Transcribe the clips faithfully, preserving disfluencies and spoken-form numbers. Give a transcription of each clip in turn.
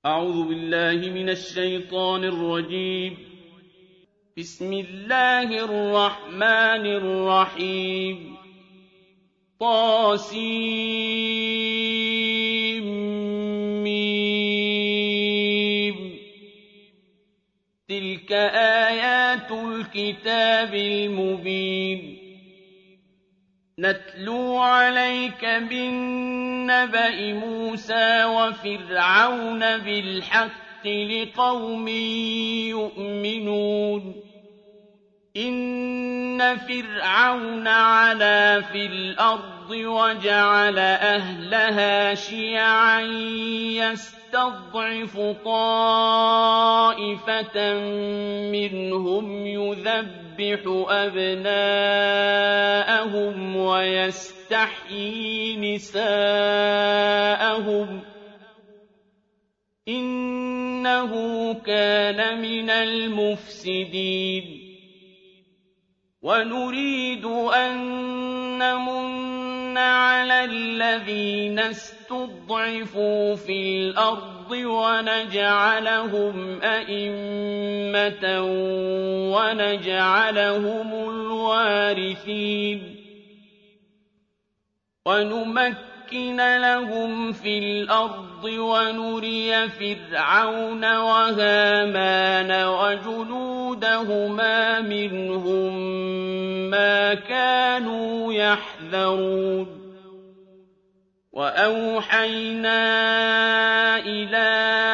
أعوذ بالله من الشيطان الرجيم. بسم الله الرحمن الرحيم. طاسيم. تلك آيات الكتاب المبين. نتلو عليك بالنبأ موسى وفرعون بالحق لقوم يؤمنون. إن فرعون علا في الأرض وجعل أهلها شيعا يستضعف طائفة منهم يذبح أبناءهم ويستحيي نساءهم إنه كان من المفسدين. ونريد أن نمن على الذين استضعفوا في الأرض ونجعلهم أئمة ونجعلهم الوارثين. ونمكن لهم في الأرض ونري فرعون وهامان وجنودهما منهم ما كانوا يحذرون. وأوحينا إلى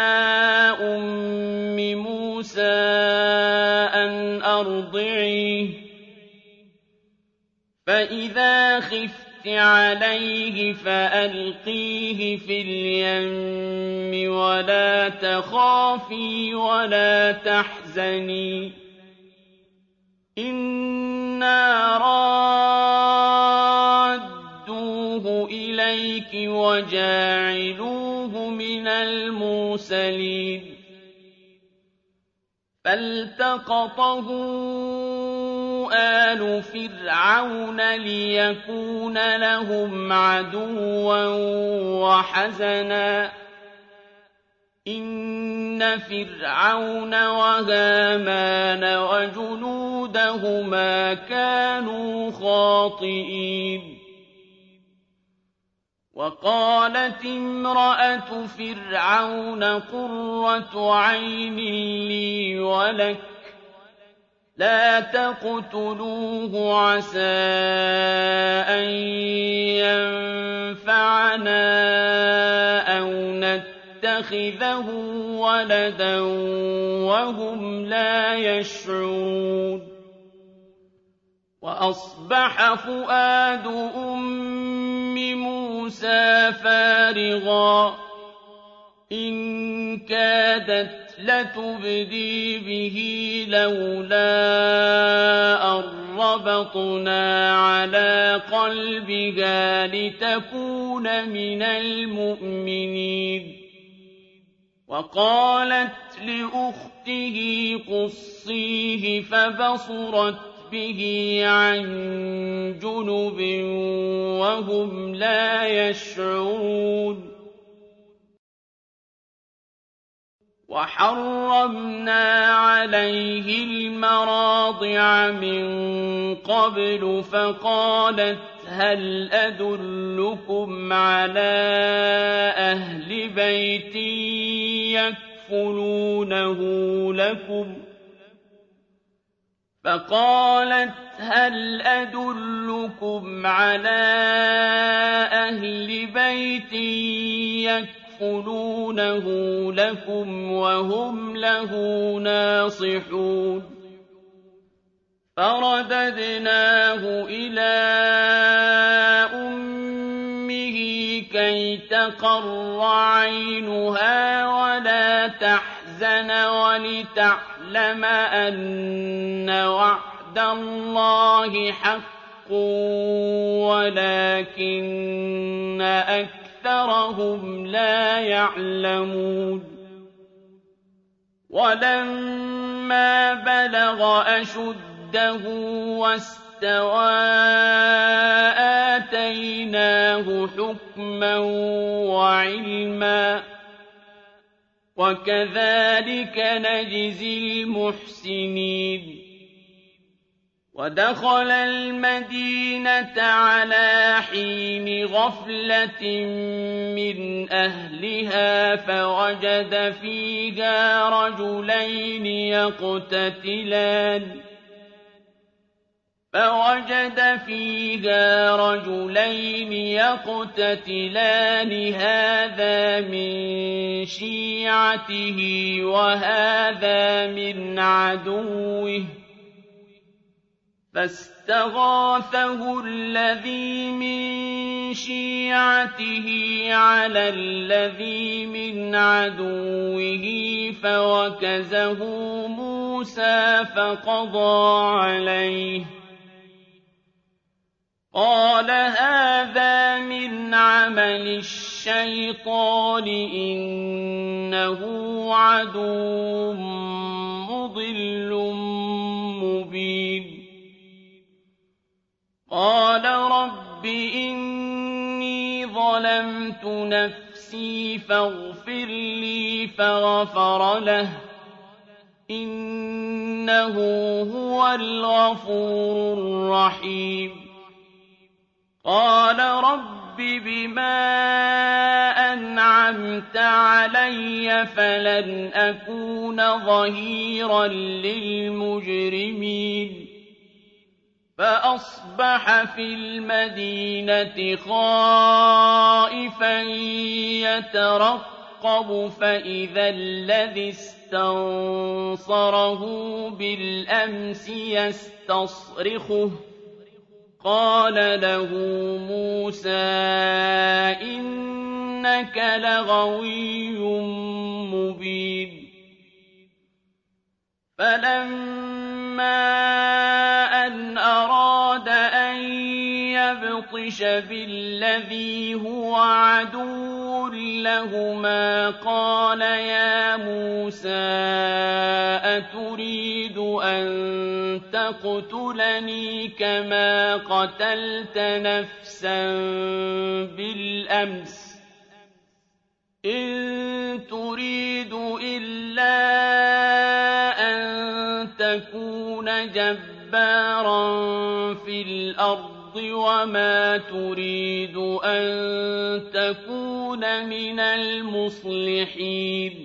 أم موسى أن أرضعيه فإذا خفت عليه فألقيه في اليم ولا تخافي ولا تحزني إنا رادوه إليك وجاعلوه من المرسلين. فالتقطه آل فرعون ليكون لهم عدوا وحزنا إن فرعون وهامان وجنودهما كانوا خاطئين. وقالت امرأة فرعون قرة عين لي ولك لا تقتلوه عسى أن ينفعنا أو نتخذه ولدا وهم لا يشعرون. وأصبح فؤاد أم موسى فارغا إن كادت لتبدي به لولا أن ربطنا على قلبها لتكون من المؤمنين. وقالت لأخته قصيه فبصرت به عن جنب وهم لا يشعرون. وحرمنا عليه المراضع من قبل فقالت هل أدلكم على أهل بيت يكفلونه لكم فقالت هل أدلكم على أهل بيت يكفلونه لكم وهم له ناصحون. فرددناه إلى أمه كي تقر عينها ولا تحزن ولتعلم أن وعد الله حق ولكن أكثرهم لا يعلمون. ولما بلغ أشده واستوى آتيناه حكما وعلما وكذلك نجزي المحسنين ودخل المدينة على حين غفلة من أهلها فوجد فيها رجلين يقتتلان فوجد فيها رجلين يقتتلان هذا من شيعته وهذا من عدوه فاستغاثه الذي من شيعته على الذي من عدوه فوكزه موسى فقضى عليه قال هذا من عمل الشيطان إنه عدو مضل مبين قال رب إني ظلمت نفسي فاغفر لي فغفر له إنه هو الغفور الرحيم قال رب بما أنعمت علي فلن أكون ظهيرا للمجرمين فأصبح في المدينة خائفا يترقب فإذا الذي استنصره بالأمس يستصرخه قال له موسى إنك لغوي مبين فلما أن أراد أن يبطش بالذي هو عدو لهما قال يا موسى أتريد أن تقتلني كما قتلت نفسا بالأمس إن تريد إلا أن تكون جبارا في الأرض وما تريد أن تكون من المصلحين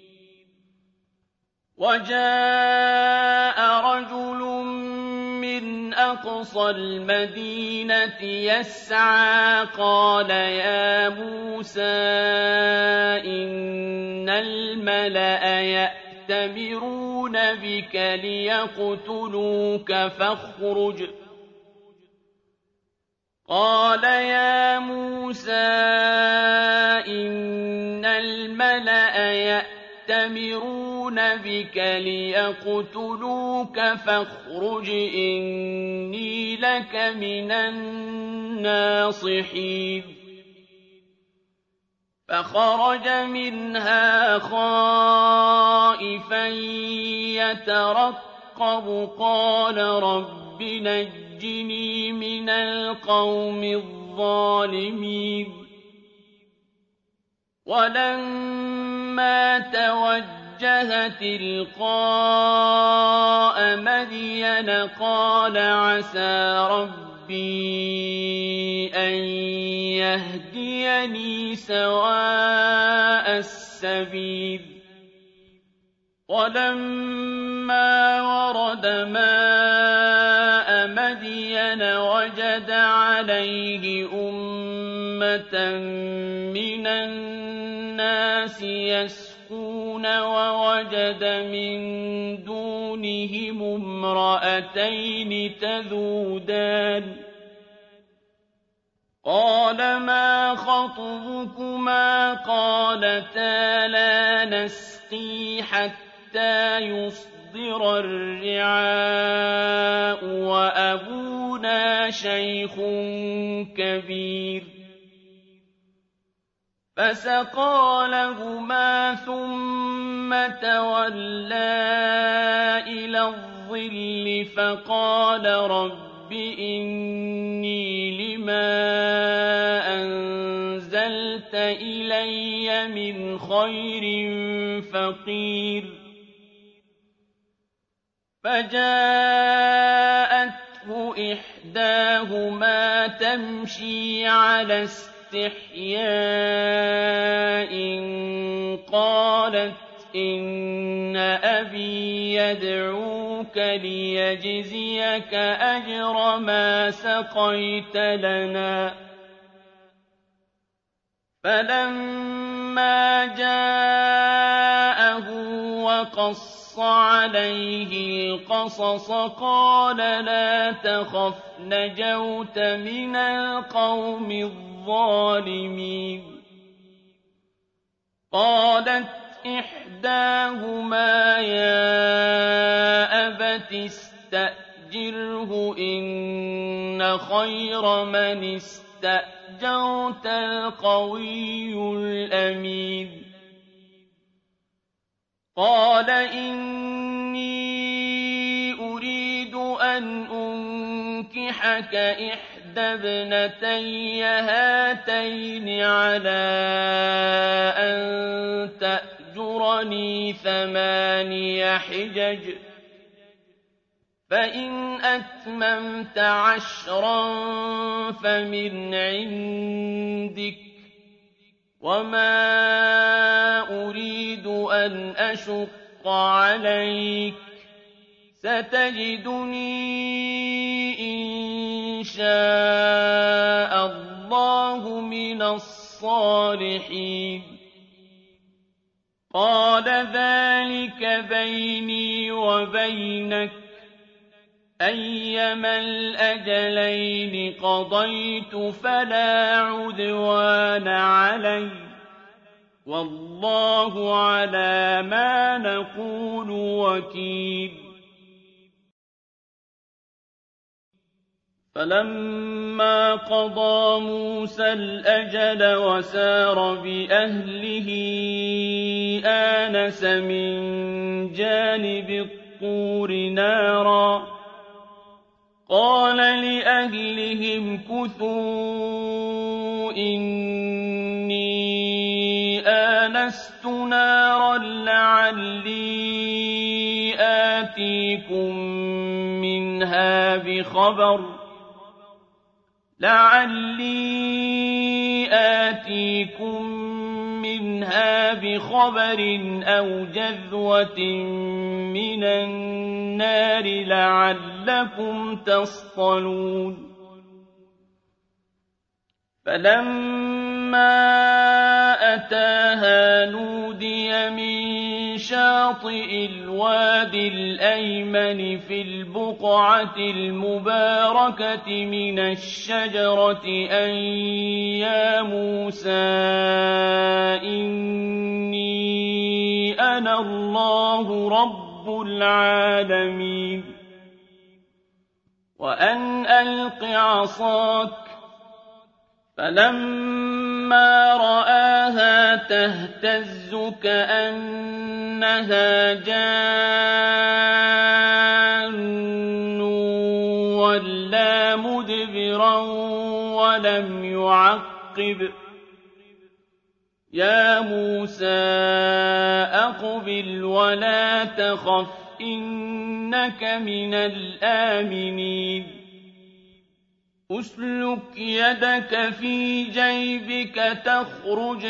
وجاء رجل من أقصى المدينة يسعى قال يا موسى إن الملأ يأتمرون بك ليقتلوك فاخرج قال يا موسى إن الملأ يأتمرون بك ليقتلوك فاخرج إني لك من الناصحين فخرج منها خائفا يترقب قال رب نجني من القوم الظالمين ولما توجه تلقاء مدين قال عسى ربي أن يهديني سواء السبيل ولما ورد ماء مدين وجد عليه أمة من الناس يسقون ووجد من دونهم امرأتين تذودان قال ما خطبكما قالتا لا نسقي حتى يصدر الرعاء وأبونا شيخ كبير فسقى لهما ثم تولى إلى الظل فقال رب إني لما أنزلت إلي من خير فقير. فجاءته إحداهما تمشي على استحياء قالت إن أبي يدعوك ليجزيك أجر ما سقيت لنا. فلما جاءه وقص عليه القصص قال لا تخف نجوت من القوم الظالمين. قالت إحداهما يا أبت استأجره إن خير من استأجرت القوي الأمين. قال إني أريد أن أنكحك إحدى ابنتي هاتين على أن تأجرني ثماني حجج فإن أتممت عشرا فمن عندك وما أريد أن أشق عليك ستجدني إن شاء الله من الصالحين. قال ذلك بيني وبينك أيما الأجلين قضيت فلا عدوان علي والله على ما نقول وكيل. فلما قضى موسى الأجل وسار بأهله آنس من جانب الطور نارا قال لأهلهم كثوا إني آنست نارا لعلي آتيكم منها بخبر لعلي آتيكم منها بخبر أو جذوة من النار لعلكم تصطلون. فلما أتاها نودي من شاطئ الوادي الأيمن في البقعة المباركة من الشجرة أن يا موسى إني أنا الله رب العالمين وأن ألق عصاك. فلما رآها تهتز كأنها جان ولا مدبرا ولم يعقب. يا موسى أقبل ولا تخف إنك من الآمنين. أسلك يدك في جيبك تخرج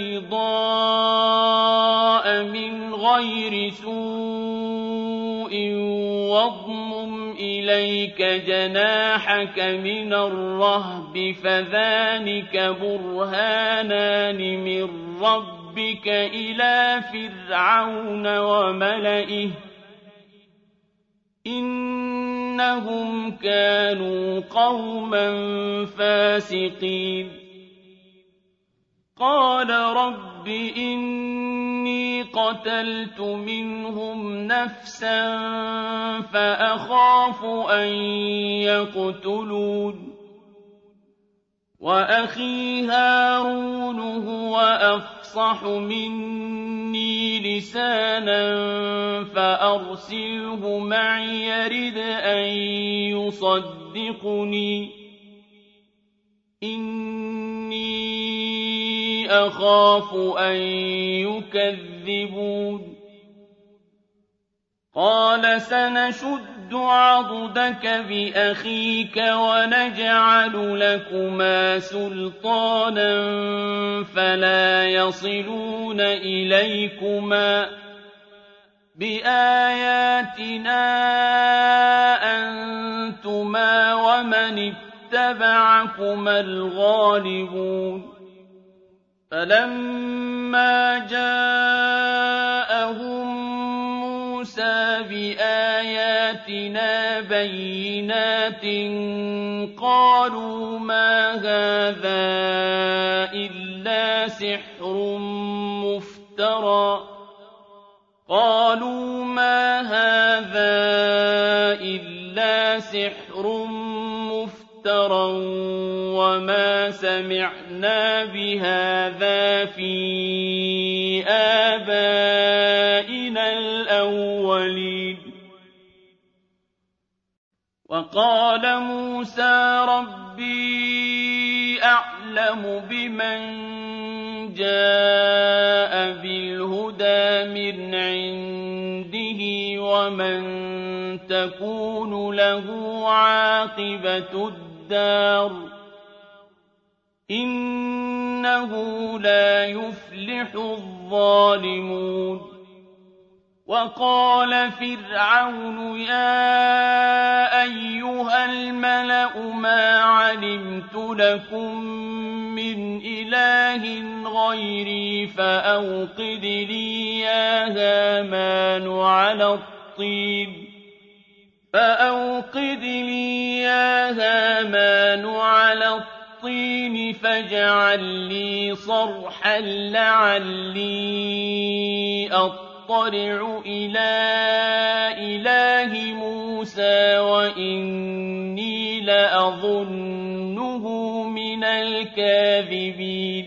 بيضاء من غير سوء واضمم إليك جناحك من الرهب فذلك برهانان من ربك إلى فرعون وملئه إنهم كانوا قوما فاسقين. قال رب إني قتلت منهم نفسا فأخاف أن يقتلون وأخي هارون هو أفصح مني لسانا فأرسله معي يرد أن يصدقني إني أخاف أن يكذبون قال سنشد عضدك بأخيك ونجعل لكما سلطانا فلا يصلون إليكما بآياتنا أنتما ومن اتبعكما الغالبون فلما جاءهم موسى بآياتنا بينات قالوا ما هذا إلا سحر مفترى قالوا ما هذا إلا سحر مفترى وما سمعنا بهذا في آبائنا الأولين وقال موسى ربي أعلم بمن جاء بالهدى من عنده ومن تكون له عاقبة الدار إنه لا يفلح الظالمون وقال فرعون يا أيها الملأ ما علمت لكم من إله غيري فأوقد لي يا هامان على الطين فأوقد لي يا هامان على الطين فاجعل لي صرحا لعلي أطلع إلى إله موسى وإني لأظنه من الكاذبين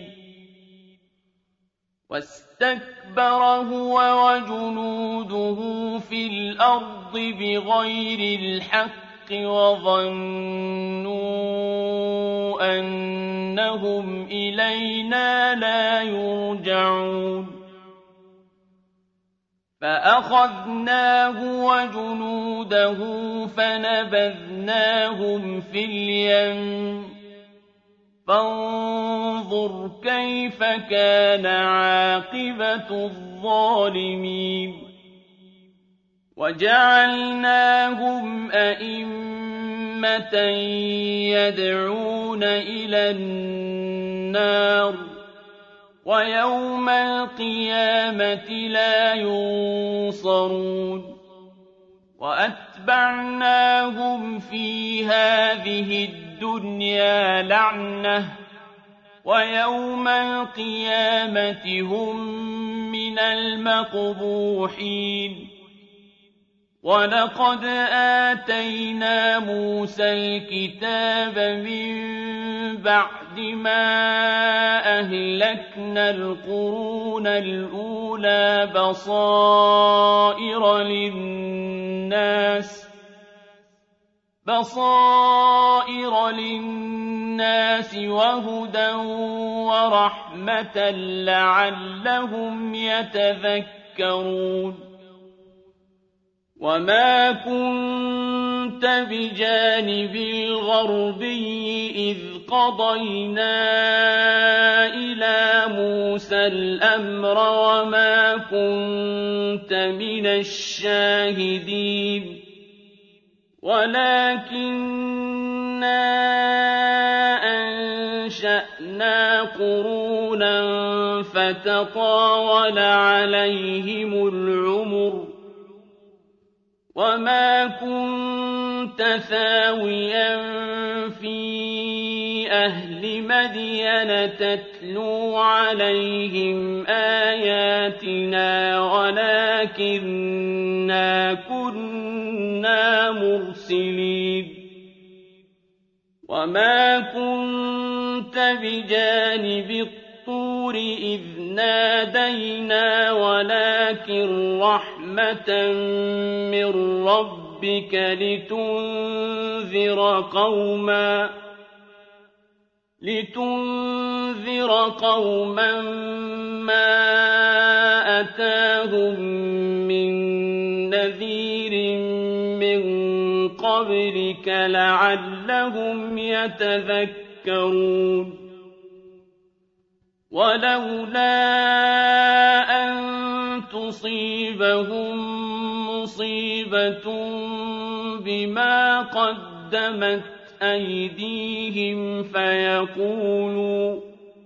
واستكبر هو وجنوده في الأرض بغير الحق وظنوا أنهم إلينا لا يرجعون فأخذناه وجنوده فنبذناهم في اليم فانظر كيف كان عاقبة الظالمين وجعلناهم أئمة يدعون إلى النار ويوم القيامة لا ينصرون وأتبعناهم في هذه الدنيا لعنة ويوم القيامة هم من المقبوحين ولقد آتينا موسى الكتاب من بعد ما أهلكنا القرون الأولى بصائر للناس بصائر للناس وهدى ورحمة لعلهم يتذكرون وما كنت بجانب الغربي إذ قضينا إلى موسى الأمر وما كنت من الشاهدين ولكننا أنشأنا قرونا فتطاول عليهم العمر وما كنت ثاويا في أهل مدين تتلو عليهم آياتنا ولكننا كنا مرسلين وما كنت بجانب الطور إذ نادينا ولكن رحمة من ربك لتنذر قوما لِتُنذِرَ قَوْمًا مَّا أَتَاهُم مِّن نَّذِيرٍ مِّن قَبْلِكَ لَعَلَّهُمْ يَتَذَكَّرُونَ وَلَوْلَا أَن تُصِيبَهُم مُّصِيبَةٌ بِمَا قَدَّمَتْ أَيْدِيهِمْ فَيَقُولُوا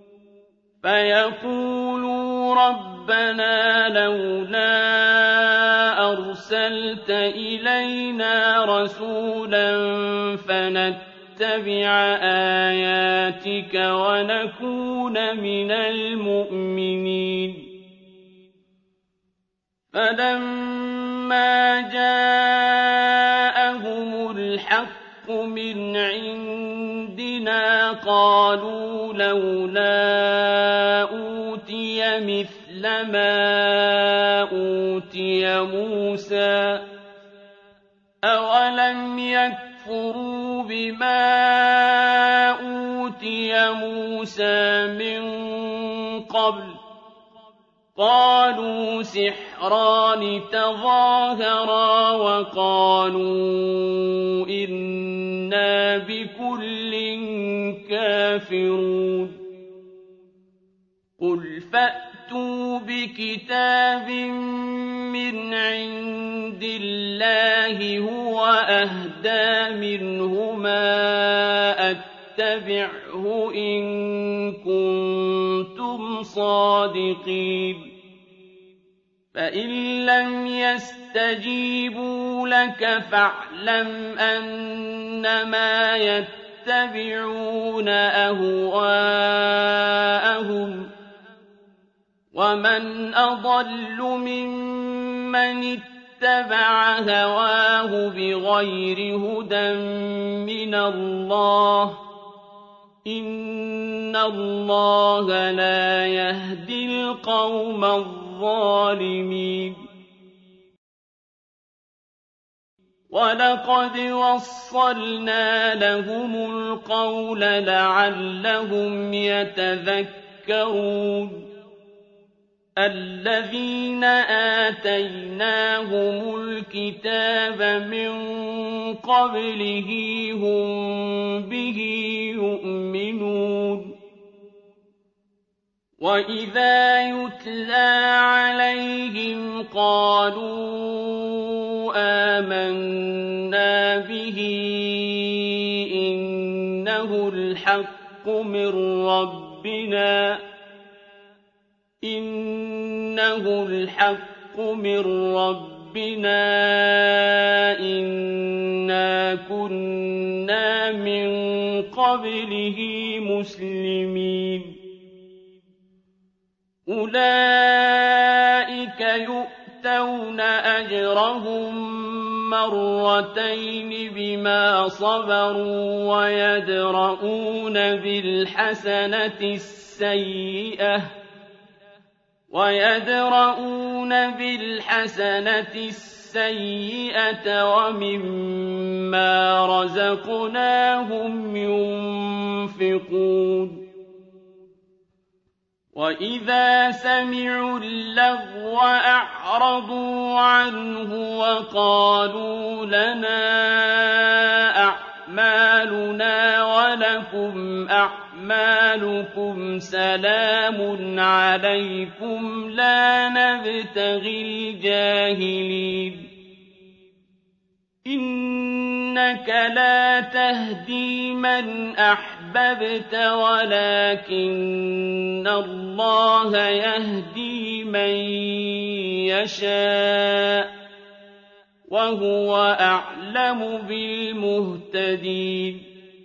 فَيَقُولُوا رَبَّنَا لَوْلَا أَرْسَلْتَ إِلَيْنَا رَسُولًا فَنَتَّبِعَ آيَاتِكَ وَنَكُونَ مِنَ الْمُؤْمِنِينَ فَلَمَّا جَاءَهُمُ الْحَقُّ مِنْ عِندِنَا قَالُوا لَوْلَا أُوتِيَ مِثْلَ مَا أُوتِيَ مُوسَىٰ أَوَلَمْ يَكْفُرُوا بِمَا أُوتِيَ مُوسَىٰ مِن قَبْلُ ۖ قَالُوا سِحْرَانِ تَظَاهَرَا وَقَالُوا إِنَّا بِكُلٍّ كَافِرُونَ قُلْ فَأْتُوا بِكِتَابٍ مِّنْ عِندِ اللَّهِ هُوَ أَهْدَىٰ مِنْهُمَا أَتَّبِعْهُ إِن كُنتُمْ صَادِقِينَ فَإِن لَّمْ يَسْتَجِيبُوا لَكَ فَاعْلَمْ أَنَّمَا يَتَّبِعُونَ أَهْوَاءَهُمْ ۚ وَمَنْ أَضَلُّ مِمَّنِ اتَّبَعَ هَوَاهُ بِغَيْرِ هُدًى مِّنَ اللَّهِ ۚ إِنَّ اللَّهَ لَا يَهْدِي الْقَوْمَ الظَّالِمِينَ وَلَقَدْ وَصَّلْنَا لَهُمُ الْقَوْلَ لَعَلَّهُمْ يَتَذَكَّرُونَ الَّذِينَ آتَيْنَاهُمُ الْكِتَابَ مِن قَبْلِهِ هُم بِهِ يُؤْمِنُونَ وَإِذَا يُتْلَىٰ عَلَيْهِمْ قَالُوا آمَنَّا بِهِ إِنَّهُ الْحَقُّ مِن رَّبِّنَا إِنَّهُ الْحَقُّ مِن رَّبِّنَا إِنَّا كُنَّا مِن قَبْلِهِ مُسْلِمِينَ أُولَٰئِكَ يُؤْتَوْنَ أَجْرَهُم مَّرَّتَيْنِ بِمَا صَبَرُوا وَيَدْرَءُونَ بِالْحَسَنَةِ السَّيِّئَةَ وَيَدْرَءُونَ بِالْحَسَنَةِ السَّيِّئَةَ وَمِمَّا رَزَقْنَاهُمْ يُنفِقُونَ وَإِذَا سَمِعُوا اللَّغْوَ أَعْرَضُوا عَنْهُ وَقَالُوا لَنَا أَعْمَالُنَا وَلَكُمْ أَعْمَالُكُمْ سَلَامٌ عَلَيْكُمْ لَا نَبْتَغِي الْجَاهِلِينَ إِنَّكَ لَا تَهْدِي مَنْ أَحْبَبْتَ وَلَٰكِنَّ اللَّهَ يَهْدِي مَن يَشَاءُ ۚ وَهُوَ أَعْلَمُ بِالْمُهْتَدِينَ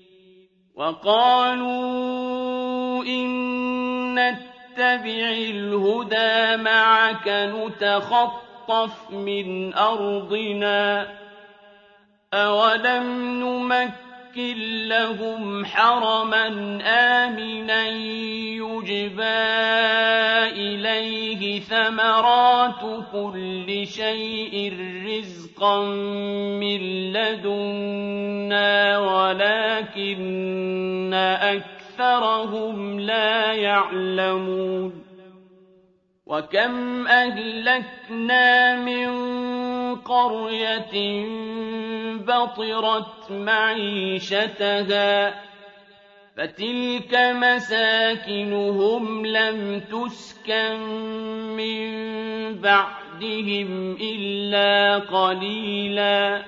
وَقَالُوا إِن نَّتَّبِعِ الْهُدَىٰ مَعَكَ نُتَخَطَّفْ مِنْ أَرْضِنَا ۚ أَوَلَمْ نُمَكِّن لَّهُمْ حَرَمًا آمِنًا يُجْبَىٰ إِلَيْهِ ثَمَرَاتُ كُلِّ شَيْءٍ رِّزْقًا مِّن لَّدُنَّا وَلَٰكِنَّ أَكْثَرَهُمْ أَكْثَرَهُمْ لَا يَعْلَمُونَ وَكَمْ أَهْلَكْنَا مِن قَرْيَةٍ بَطِرَتْ مَعِيشَتَهَا فَتِلْكَ مَسَاكِنُهُمْ لَمْ تُسْكَن مِّن بَعْدِهِمْ إِلَّا قَلِيلًا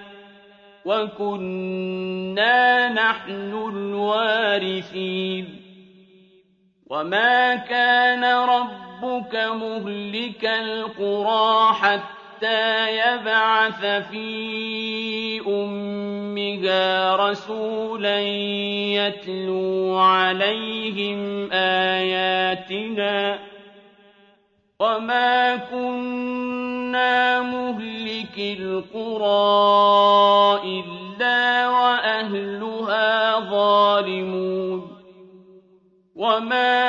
وَكُنَّا نَحْنُ الْوَارِثِينَ وَمَا كَانَ رَبُّكَ مُهْلِكَ الْقُرَىٰ حَتَّىٰ يَبْعَثَ فِي أُمِّهَا رَسُولًا يَتْلُو عَلَيْهِمْ آيَاتِنَا ۚ وَمَا كُنَّا مُهْلِكِي الْقُرَىٰ إِلَّا وَأَهْلُهَا ظَالِمُونَ وَمَا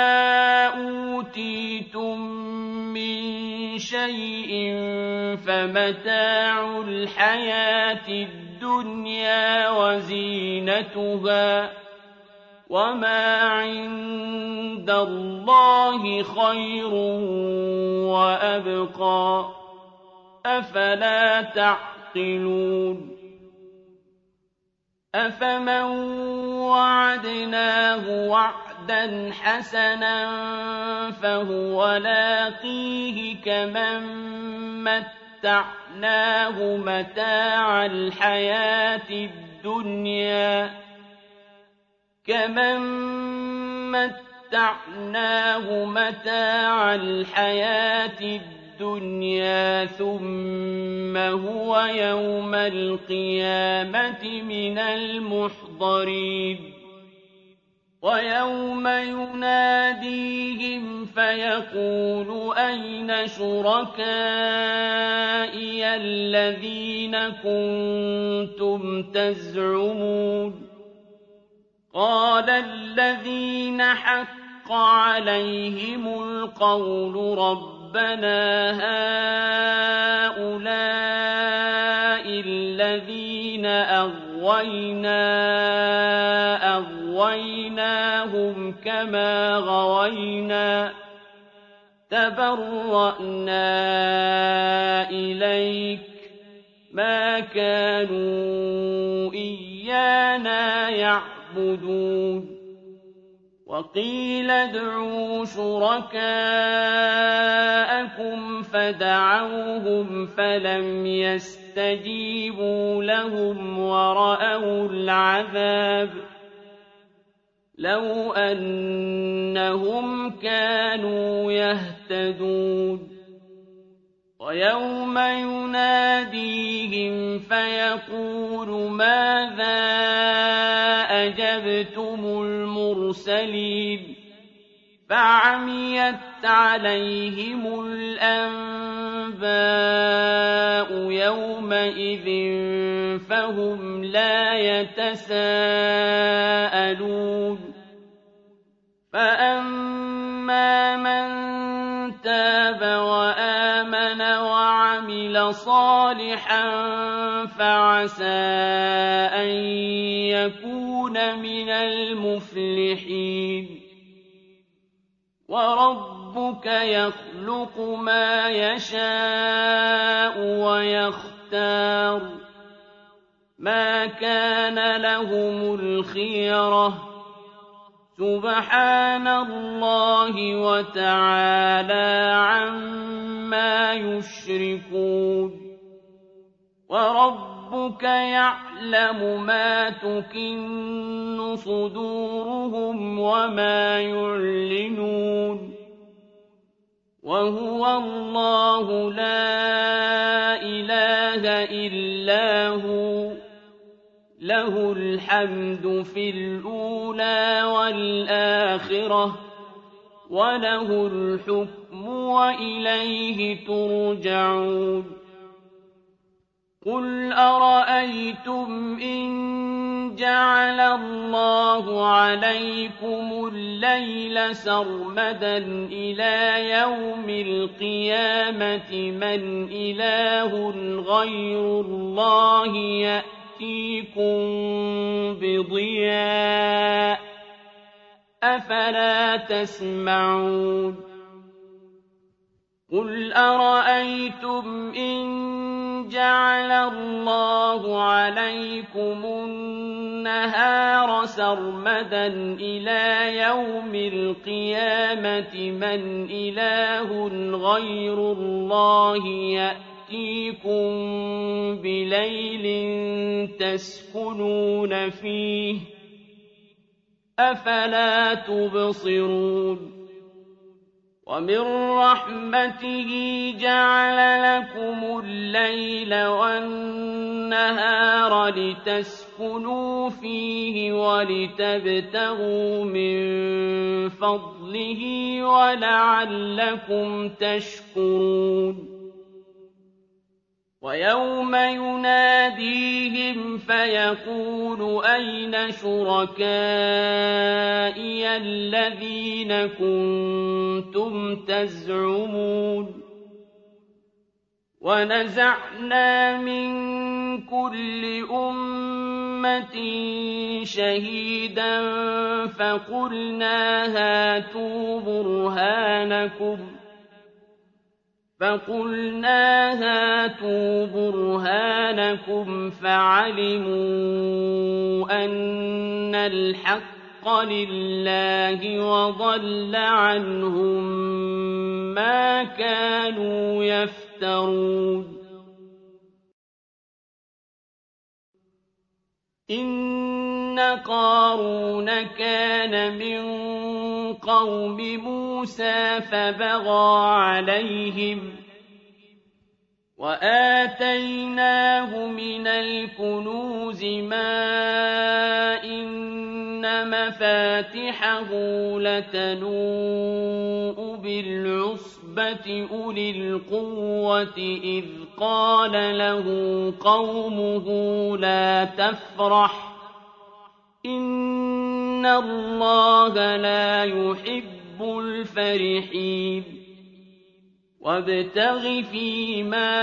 أُوتِيتُم مِّن شَيْءٍ فَمَتَاعُ الْحَيَاةِ الدُّنْيَا وَزِينَتُهَا ۚ وَمَا عِندَ اللَّهِ خَيْرٌ وَأَبْقَىٰ ۚ أَفَلَا تَعْقِلُونَ أَفَمَن وَعَدْنَاهُ وَعْدًا حَسَنًا فَهُوَ لَاقِيهِ كَمَن مَّتَّعْنَاهُ مَتَاعَ الْحَيَاةِ الدُّنْيَا كَمَن مَّتَّعْنَاهُ مَتَاعَ الْحَيَاةِ الدُّنْيَا ثُمَّ هُوَ يَوْمَ الْقِيَامَةِ مِنَ الْمُحْضَرِينَ وَيَوْمَ يُنَادِيهِمْ فَيَقُولُ أَيْنَ شُرَكَائِيَ الَّذِينَ كُنتُمْ تَزْعُمُونَ قَالَ الَّذِينَ حَقَّ عَلَيْهِمُ الْقَوْلُ رَبَّنَا هَٰؤُلَاءِ الَّذِينَ أَغْوَيْنَا أَغْوَيْنَاهُمْ كَمَا غَوَيْنَا ۖ تَبَرَّأْنَا إِلَيْكَ ۖ مَا كَانُوا إِيَّانَا يَعْبُدُونَ وَقِيلَ ادْعُوا شُرَكَاءَكُمْ فَدَعَوْهُمْ فَلَمْ يَسْتَجِيبُوا لَهُمْ وَرَأَوُا الْعَذَابَ ۚ لَوْ أَنَّهُمْ كَانُوا يَهْتَدُونَ وَيَوْمَ يُنَادِيهِمْ فَيَقُولُ مَاذَا أَجَبْتُمُ الْمُرْسَلِينَ فَعَمِيَتْ عَلَيْهِمُ الْأَنبَاءُ يَوْمَئِذٍ فَهُمْ لَا يَتَسَاءَلُونَ فَأَمَّا مَن تَابَ وَآمَنَ وَعَمِلَ صَالِحًا فَعَسَىٰ أَن يَكُونَ مِنَ الْمُفْلِحِينَ وَرَبُّكَ يَخْلُقُ مَا يَشَاءُ وَيَخْتَارُ ۗ مَا كَانَ لَهُمُ الْخِيَرَةُ ۚ سُبْحَانَ اللَّهِ وَتَعَالَىٰ عَمَّا يُشْرِكُونَ وَرَبُّكَ يَعْلَمُ مَا تُكِنُّ صُدُورُهُمْ وَمَا يُعْلِنُونَ وَهُوَ اللَّهُ لَا إِلَٰهَ إِلَّا هُوَ ۖ لَهُ الْحَمْدُ فِي الْأُولَىٰ وَالْآخِرَةِ ۖ وَلَهُ الْحُكْمُ وَإِلَيْهِ تُرْجَعُونَ قُلْ أَرَأَيْتُمْ إِن جَعَلَ اللَّهُ عَلَيْكُمُ اللَّيْلَ سَرْمَدًا إِلَىٰ يَوْمِ الْقِيَامَةِ مَنْ إِلَٰهٌ غَيْرُ اللَّهِ يَأْتِيكُم بِضِيَاءٍ أفلا تسمعون قل أرأيتم إن جعل الله عليكم النهار سرمدا إلى يوم القيامة من إله غير الله يأتيكم بليل تسكنون فيه أفلا تبصرون ومن رحمته جعل لكم الليل والنهار لتسكنوا فيه ولتبتغوا من فضله ولعلكم تشكرون ويوم يناديهم فيقول أين شركائي الذين كنتم تزعمون ونزعنا من كل أمة شهيدا فقلنا هاتوا برهانكم فقلنا هاتوا برهانكم فعلموا أن الحق لله وضل عنهم ما كانوا يفترون إن قارون كان من قوم موسى فبغى عليهم وآتيناه من الكنوز ما إن مفاتحه لتنوء بالعصبة أولي القوة إذ قال له قومه لا تفرح إن الله لا يحب الفرحين وابتغ فيما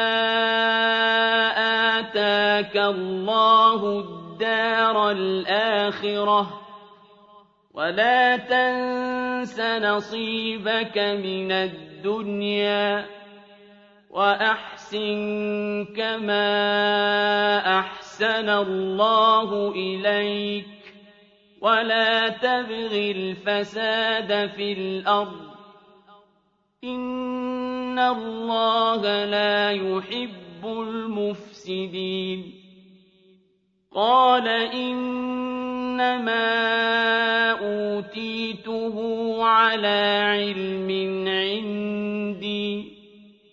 آتاك الله الدار الآخرة ولا تنس نصيبك من الدنيا وأحسن كما أحسن الله إليك ولا تبغ الفساد في الأرض إن الله لا يحب المفسدين قال إنما أوتيته على علم عندي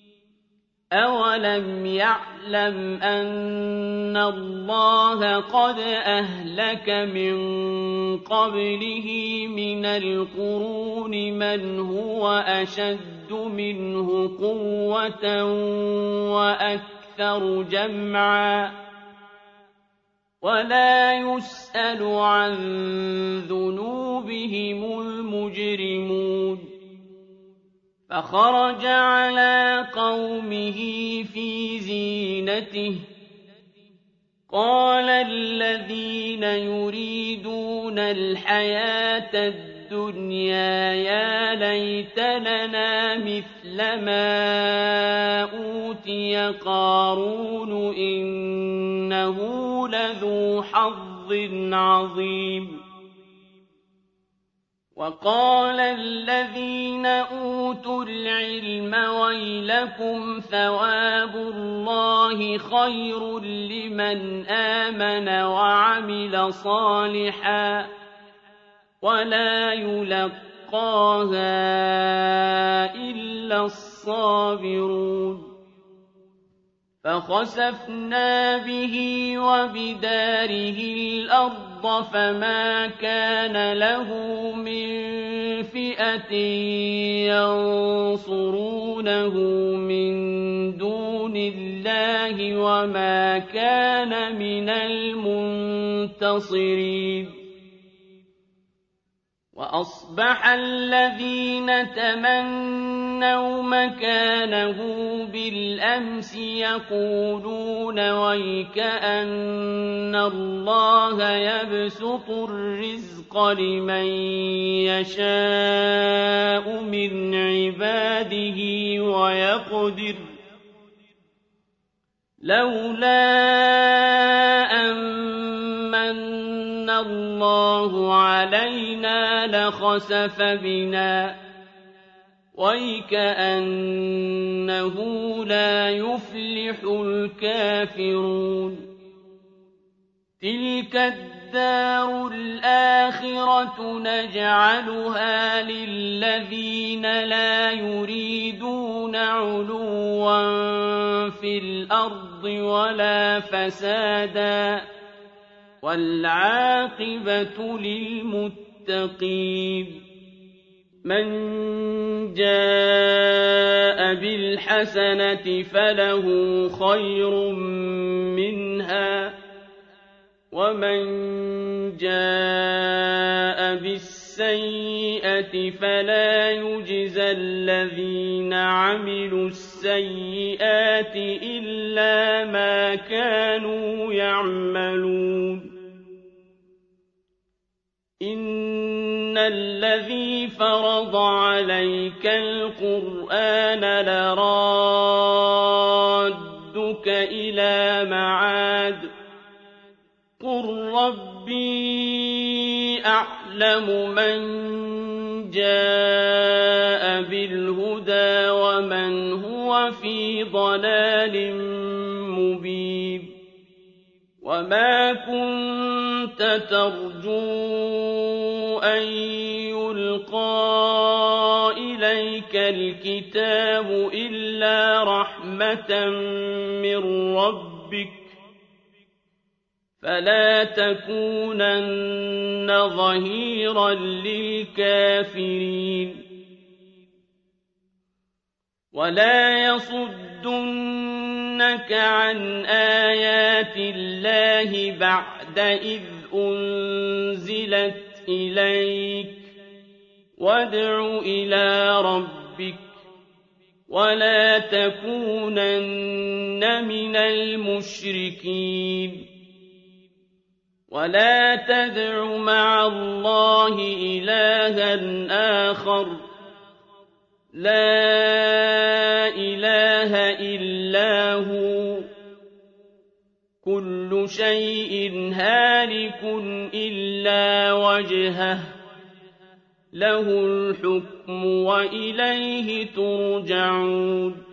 أولم يعلم أن الله قد أهلك من قبله من القرون من هو أشد منه قوة وأكثر جمعا ولا يسأل عن ذنوبهم المجرمون فخرج على قومه في زينته قال الذين يريدون الحياة الدنيا يا ليت لنا مثل ما أوتي قارون إنه لذو حظ عظيم وقال الذين أوتوا العلم ويلكم ثواب الله خير لمن آمن وعمل صالحا ولا يلقاها إلا الصابرون فخسفنا به وبداره الأرض فما كان له من فئة ينصرونه من دون الله وما كان من المنتصرين وأصبح الذين تمنوا تَمَنَّوْا مَكَانَهُ بِالْأَمْسِ يَقُولُونَ وَيْكَأَنَّ اللَّهَ يَبْسُطُ الرِّزْقَ لِمَن يَشَاءُ مِنْ عِبَادِهِ وَيَقْدِرُ ۖ لَوْلَا أَن مَّنَّ اللَّهُ عَلَيْنَا لَخَسَفَ بِنَا وَيْكَأَنَّهُ لَا يُفْلِحُ الْكَافِرُونَ تِلْكَ الدَّارُ الْآخِرَةُ نَجْعَلُهَا لِلَّذِينَ لَا يُرِيدُونَ عُلُوًّا فِي الْأَرْضِ وَلَا فَسَادًا ۚ وَالْعَاقِبَةُ لِلْمُتَّقِينَ مَن جَاءَ بِالْحَسَنَةِ فَلَهُ خَيْرٌ مِّنْهَا ۖ وَمَن جَاءَ بِالسَّيِّئَةِ فَلَا يُجْزَى الَّذِينَ عَمِلُوا السَّيِّئَاتِ إِلَّا مَا كَانُوا يَعْمَلُونَ إِنَّ الَّذِي فَرَضَ عَلَيْكَ الْقُرْآنَ لَرَادُّكَ إِلَىٰ مَعَادٍ ۚ قُل رَّبِّي أَعْلَمُ مَن جَاءَ بِالْهُدَىٰ وَمَنْ هُوَ فِي ضَلَالٍ مُّبِينٍ وَمَا كُنتَ تَرْجُو أَن يُلْقَىٰ إِلَيْكَ الْكِتَابُ إِلَّا رَحْمَةً مِّن رَّبِّكَ ۖ فَلَا تَكُونَنَّ ظَهِيرًا لِّلْكَافِرِينَ وَلَا يَصُدُّنَّكَ عَنْ آيَاتِ اللَّهِ بَعْدَ إِذْ أُنزِلَتْ إِلَيْكَ ۖ وَادْعُ إِلَىٰ رَبِّكَ وَلَا تَكُونَنَّ مِنَ الْمُشْرِكِينَ وَلَا تَدْعُ مَعَ اللَّهِ إِلَٰهًا آخَرَ ۖ لَا إِلَٰهَ إِلَّا هُوَ ۚ كُلُّ شَيْءٍ هَالِكٌ إِلَّا وَجْهَهُ ۚ لَهُ الْحُكْمُ وَإِلَيْهِ تُرْجَعُونَ